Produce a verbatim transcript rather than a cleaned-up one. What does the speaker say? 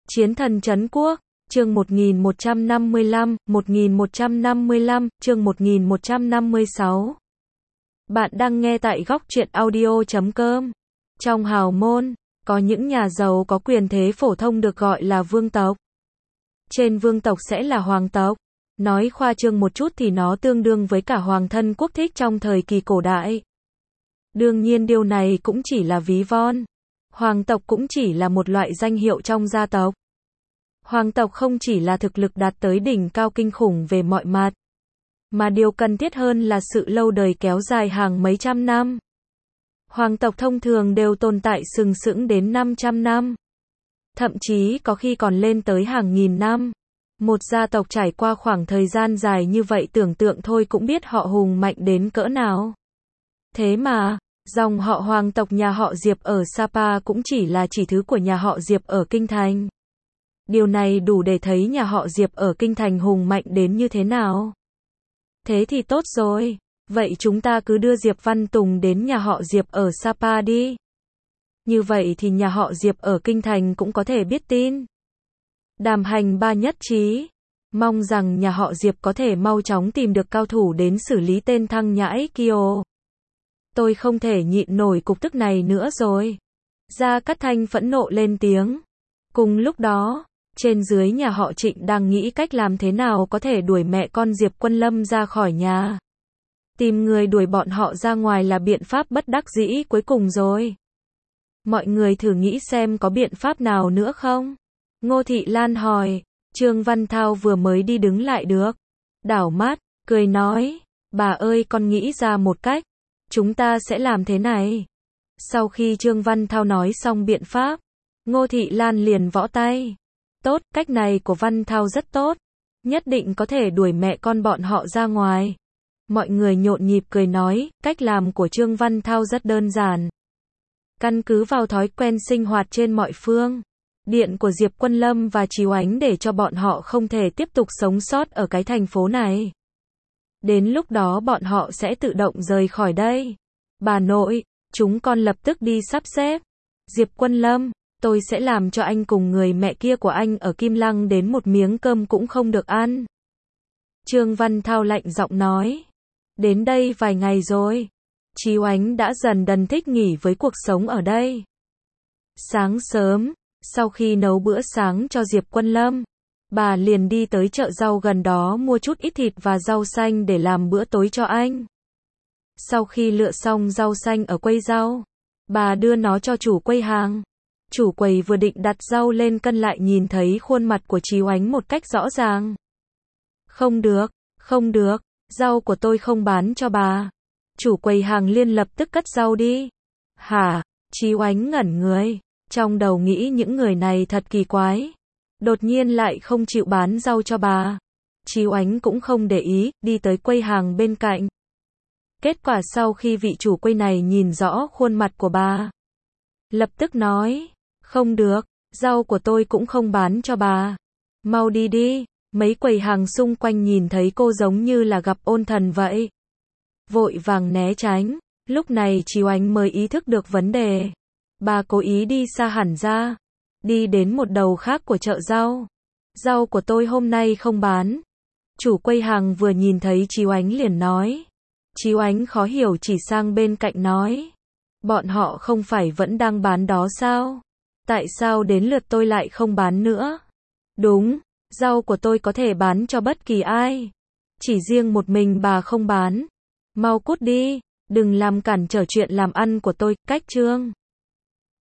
Chiến thần trấn quốc, chương một nghìn một trăm năm mươi lăm, một nghìn một trăm năm mươi lăm, chương một nghìn một trăm năm mươi sáu. Bạn đang nghe tại góc truyện audio chấm com. Trong hào môn, có những nhà giàu có quyền thế phổ thông được gọi là vương tộc. Trên vương tộc sẽ là hoàng tộc. Nói khoa trương một chút thì nó tương đương với cả hoàng thân quốc thích trong thời kỳ cổ đại. Đương nhiên điều này cũng chỉ là ví von. Hoàng tộc cũng chỉ là một loại danh hiệu trong gia tộc. Hoàng tộc không chỉ là thực lực đạt tới đỉnh cao kinh khủng về mọi mặt, mà điều cần thiết hơn là sự lâu đời kéo dài hàng mấy trăm năm. Hoàng tộc thông thường đều tồn tại sừng sững đến năm trăm năm. Thậm chí có khi còn lên tới hàng nghìn năm. Một gia tộc trải qua khoảng thời gian dài như vậy tưởng tượng thôi cũng biết họ hùng mạnh đến cỡ nào. Thế mà, dòng họ hoàng tộc nhà họ Diệp ở Sapa cũng chỉ là chỉ thứ của nhà họ Diệp ở Kinh Thành. Điều này đủ để thấy nhà họ Diệp ở Kinh Thành hùng mạnh đến như thế nào. Thế thì tốt rồi, vậy chúng ta cứ đưa Diệp Văn Tùng đến nhà họ Diệp ở Sapa đi. Như vậy thì nhà họ Diệp ở Kinh Thành cũng có thể biết tin. Đàm Hành Ba nhất trí, mong rằng nhà họ Diệp có thể mau chóng tìm được cao thủ đến xử lý tên thằng nhãi kia. Tôi không thể nhịn nổi cục tức này nữa rồi. Gia Cát Thanh phẫn nộ lên tiếng. Cùng lúc đó, trên dưới nhà họ Trịnh đang nghĩ cách làm thế nào có thể đuổi mẹ con Diệp Quân Lâm ra khỏi nhà. Tìm người đuổi bọn họ ra ngoài là biện pháp bất đắc dĩ cuối cùng rồi. Mọi người thử nghĩ xem có biện pháp nào nữa không? Ngô Thị Lan hỏi. Trương Văn Thao vừa mới đi đứng lại được. Đảo mắt, cười nói. Bà ơi, con nghĩ ra một cách. Chúng ta sẽ làm thế này. Sau khi Trương Văn Thao nói xong biện pháp, Ngô Thị Lan liền võ tay. Tốt, cách này của Văn Thao rất tốt. Nhất định có thể đuổi mẹ con bọn họ ra ngoài. Mọi người nhộn nhịp cười nói, cách làm của Trương Văn Thao rất đơn giản. Căn cứ vào thói quen sinh hoạt trên mọi phương, điện của Diệp Quân Lâm và Chiếu Ánh để cho bọn họ không thể tiếp tục sống sót ở cái thành phố này. Đến lúc đó bọn họ sẽ tự động rời khỏi đây. Bà nội, chúng con lập tức đi sắp xếp. Diệp Quân Lâm, tôi sẽ làm cho anh cùng người mẹ kia của anh ở Kim Lăng đến một miếng cơm cũng không được ăn. Trương Văn Thao lạnh giọng nói. Đến đây vài ngày rồi. Chiếu Ánh đã dần dần thích nghỉ với cuộc sống ở đây. Sáng sớm, sau khi nấu bữa sáng cho Diệp Quân Lâm, bà liền đi tới chợ rau gần đó mua chút ít thịt và rau xanh để làm bữa tối cho anh. Sau khi lựa xong rau xanh ở quầy rau, bà đưa nó cho chủ quầy hàng. Chủ quầy vừa định đặt rau lên cân lại nhìn thấy khuôn mặt của Chiếu Ánh một cách rõ ràng. Không được, không được, rau của tôi không bán cho bà. Chủ quầy hàng liền lập tức cất rau đi. Hả? Chiếu Ánh ngẩn người, trong đầu nghĩ những người này thật kỳ quái. Đột nhiên lại không chịu bán rau cho bà. Chiếu Ánh cũng không để ý, đi tới quầy hàng bên cạnh. Kết quả sau khi vị chủ quầy này nhìn rõ khuôn mặt của bà, lập tức nói, không được, rau của tôi cũng không bán cho bà. Mau đi đi. Mấy quầy hàng xung quanh nhìn thấy cô giống như là gặp ôn thần vậy. Vội vàng né tránh. Lúc này Chiếu Ánh mới ý thức được vấn đề. Bà cố ý đi xa hẳn ra. Đi đến một đầu khác của chợ rau. Rau của tôi hôm nay không bán. Chủ quầy hàng vừa nhìn thấy Chiếu Ánh liền nói. Chiếu Ánh khó hiểu chỉ sang bên cạnh nói. Bọn họ không phải vẫn đang bán đó sao? Tại sao đến lượt tôi lại không bán nữa? Đúng, rau của tôi có thể bán cho bất kỳ ai. Chỉ riêng một mình bà không bán. Mau cút đi, đừng làm cản trở chuyện làm ăn của tôi, cách Trương